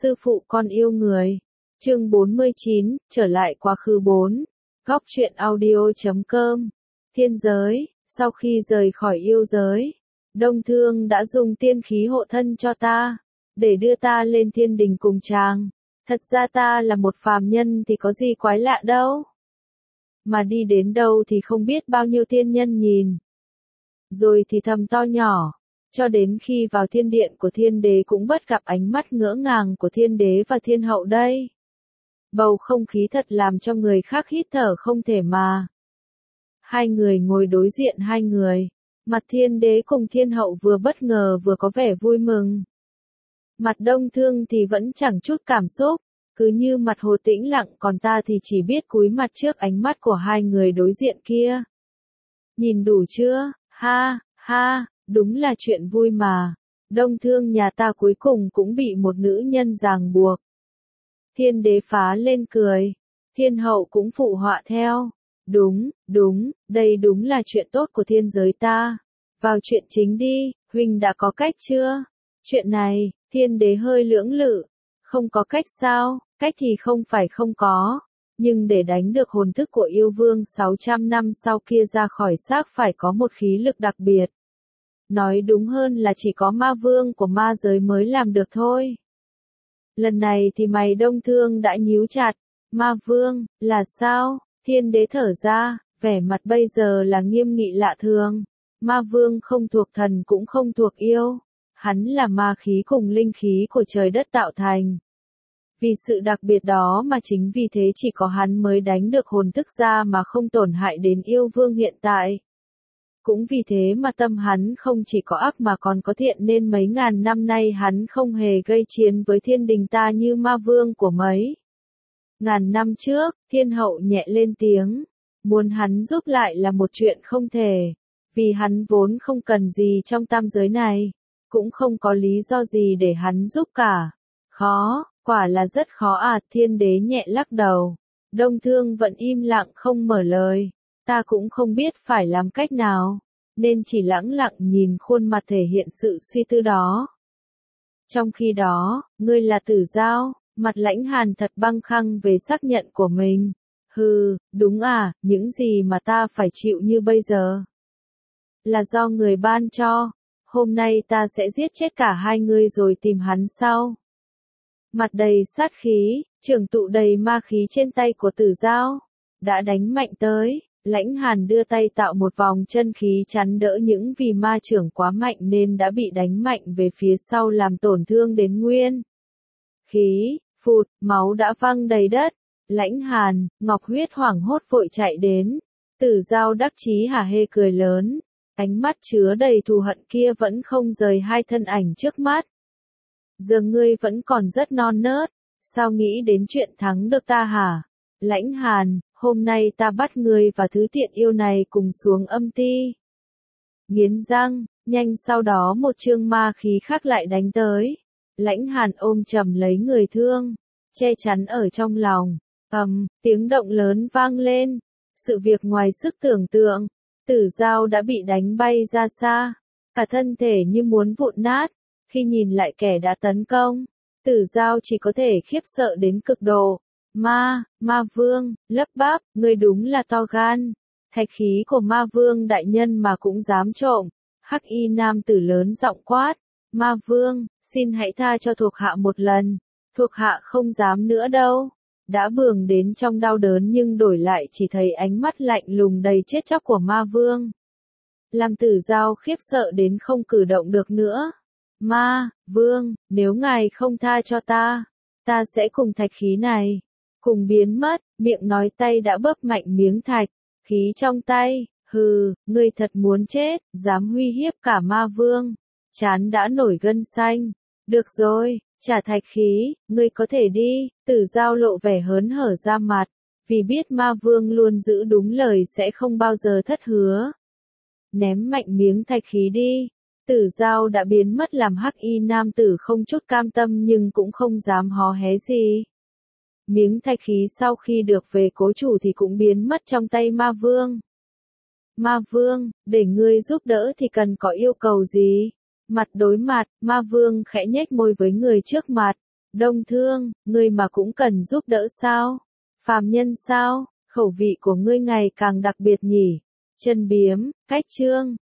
Sư phụ con yêu người. Chương 49, trở lại quá khứ 4. Góc truyện audio.com. Thiên giới, sau khi rời khỏi yêu giới, Đông Thương đã dùng tiên khí hộ thân cho ta, để đưa ta lên thiên đình cùng chàng. Thật ra ta là một phàm nhân thì có gì quái lạ đâu. Mà đi đến đâu thì không biết bao nhiêu thiên nhân nhìn. Rồi thì thầm to nhỏ. Cho đến khi vào thiên điện của thiên đế cũng bất gặp ánh mắt ngỡ ngàng của thiên đế và thiên hậu đây. Bầu không khí thật làm cho người khác hít thở không thể mà. Hai người ngồi đối diện hai người. Mặt thiên đế cùng thiên hậu vừa bất ngờ vừa có vẻ vui mừng. Mặt Đông Thương thì vẫn chẳng chút cảm xúc, cứ như mặt hồ tĩnh lặng, còn ta thì chỉ biết cúi mặt trước ánh mắt của hai người đối diện kia. Nhìn đủ chưa? Ha, ha. Đúng là chuyện vui mà. Đông Thương nhà ta cuối cùng cũng bị một nữ nhân ràng buộc. Thiên đế phá lên cười. Thiên hậu cũng phụ họa theo. Đúng, đây đúng là chuyện tốt của thiên giới ta. Vào chuyện chính đi, huynh đã có cách chưa? Chuyện này, thiên đế hơi lưỡng lự. Không có cách sao? Cách thì không phải không có. Nhưng để đánh được hồn thức của yêu vương 600 năm sau kia ra khỏi xác phải có một khí lực đặc biệt. Nói đúng hơn là chỉ có ma vương của ma giới mới làm được thôi. Lần này thì mày Đông Thương đã nhíu chặt. Ma vương, là sao? Thiên đế thở ra, vẻ mặt bây giờ là nghiêm nghị lạ thường. Ma vương không thuộc thần cũng không thuộc yêu. Hắn là ma khí cùng linh khí của trời đất tạo thành. Vì sự đặc biệt đó mà chính vì thế chỉ có hắn mới đánh được hồn thức ra mà không tổn hại đến yêu vương hiện tại. Cũng vì thế mà tâm hắn không chỉ có ác mà còn có thiện, nên mấy ngàn năm nay hắn không hề gây chiến với thiên đình ta như ma vương của mấy ngàn năm trước. Thiên hậu nhẹ lên tiếng. Muốn hắn giúp lại là một chuyện không thể. Vì hắn vốn không cần gì trong tam giới này. Cũng không có lý do gì để hắn giúp cả. Khó, quả là rất khó à. Thiên đế nhẹ lắc đầu. Đông Thương vẫn im lặng không mở lời. Ta cũng không biết phải làm cách nào, nên chỉ lẳng lặng nhìn khuôn mặt thể hiện sự suy tư đó. Trong khi đó, ngươi là Tử Giao, mặt Lãnh Hàn thật băng khăng về xác nhận của mình. Hừ, đúng à, những gì mà ta phải chịu như bây giờ là do người ban cho. Hôm nay ta sẽ giết chết cả hai ngươi rồi tìm hắn sau. Mặt đầy sát khí, trường tụ đầy ma khí trên tay của Tử Giao đã đánh mạnh tới. Lãnh Hàn đưa tay tạo một vòng chân khí chắn đỡ, những vì ma trưởng quá mạnh nên đã bị đánh mạnh về phía sau làm tổn thương đến nguyên khí. Phụt, máu đã văng đầy đất. Lãnh Hàn, Ngọc Huyết hoảng hốt vội chạy đến. Tử Giao đắc chí hả hê cười lớn. Ánh mắt chứa đầy thù hận kia vẫn không rời hai thân ảnh trước mắt. Giờ ngươi vẫn còn rất non nớt. Sao nghĩ đến chuyện thắng được ta hả? Lãnh Hàn, hôm nay ta bắt ngươi và thứ tiện yêu này cùng xuống âm ti. Nghiến răng, nhanh sau đó một chương ma khí khác lại đánh tới. Lãnh Hàn ôm chầm lấy người thương, che chắn ở trong lòng. Tiếng động lớn vang lên. Sự việc ngoài sức tưởng tượng. Tử Giao đã bị đánh bay ra xa. Cả thân thể như muốn vụn nát. Khi nhìn lại kẻ đã tấn công, Tử Giao chỉ có thể khiếp sợ đến cực độ. Ma vương, lấp bắp, ngươi đúng là to gan. Thạch khí của ma vương đại nhân mà cũng dám trộm. Hắc y nam tử lớn giọng quát. Ma vương, xin hãy tha cho thuộc hạ một lần. Thuộc hạ không dám nữa đâu. Đã bường đến trong đau đớn nhưng đổi lại chỉ thấy ánh mắt lạnh lùng đầy chết chóc của ma vương. Làm Tử Giao khiếp sợ đến không cử động được nữa. Ma vương, nếu ngài không tha cho ta sẽ cùng thạch khí này cùng biến mất. Miệng nói, tay đã bóp mạnh miếng thạch khí trong tay. Hừ, ngươi thật muốn chết, dám uy hiếp cả ma vương. Trán đã nổi gân xanh. Được rồi, trả thạch khí, ngươi có thể đi. Tử Giao lộ vẻ hớn hở ra mặt, vì biết ma vương luôn giữ đúng lời sẽ không bao giờ thất hứa. Ném mạnh miếng thạch khí đi. Tử Giao đã biến mất, làm hắc y nam tử không chút cam tâm nhưng cũng không dám hó hé gì. Miếng thạch khí sau khi được về cố chủ thì cũng biến mất trong tay ma vương. Ma vương, để ngươi giúp đỡ thì cần có yêu cầu gì? Mặt đối mặt, ma vương khẽ nhếch môi với người trước mặt. Đông Thương, ngươi mà cũng cần giúp đỡ sao? Phàm nhân sao? Khẩu vị của ngươi ngày càng đặc biệt nhỉ? Chân Biếm, cách Chương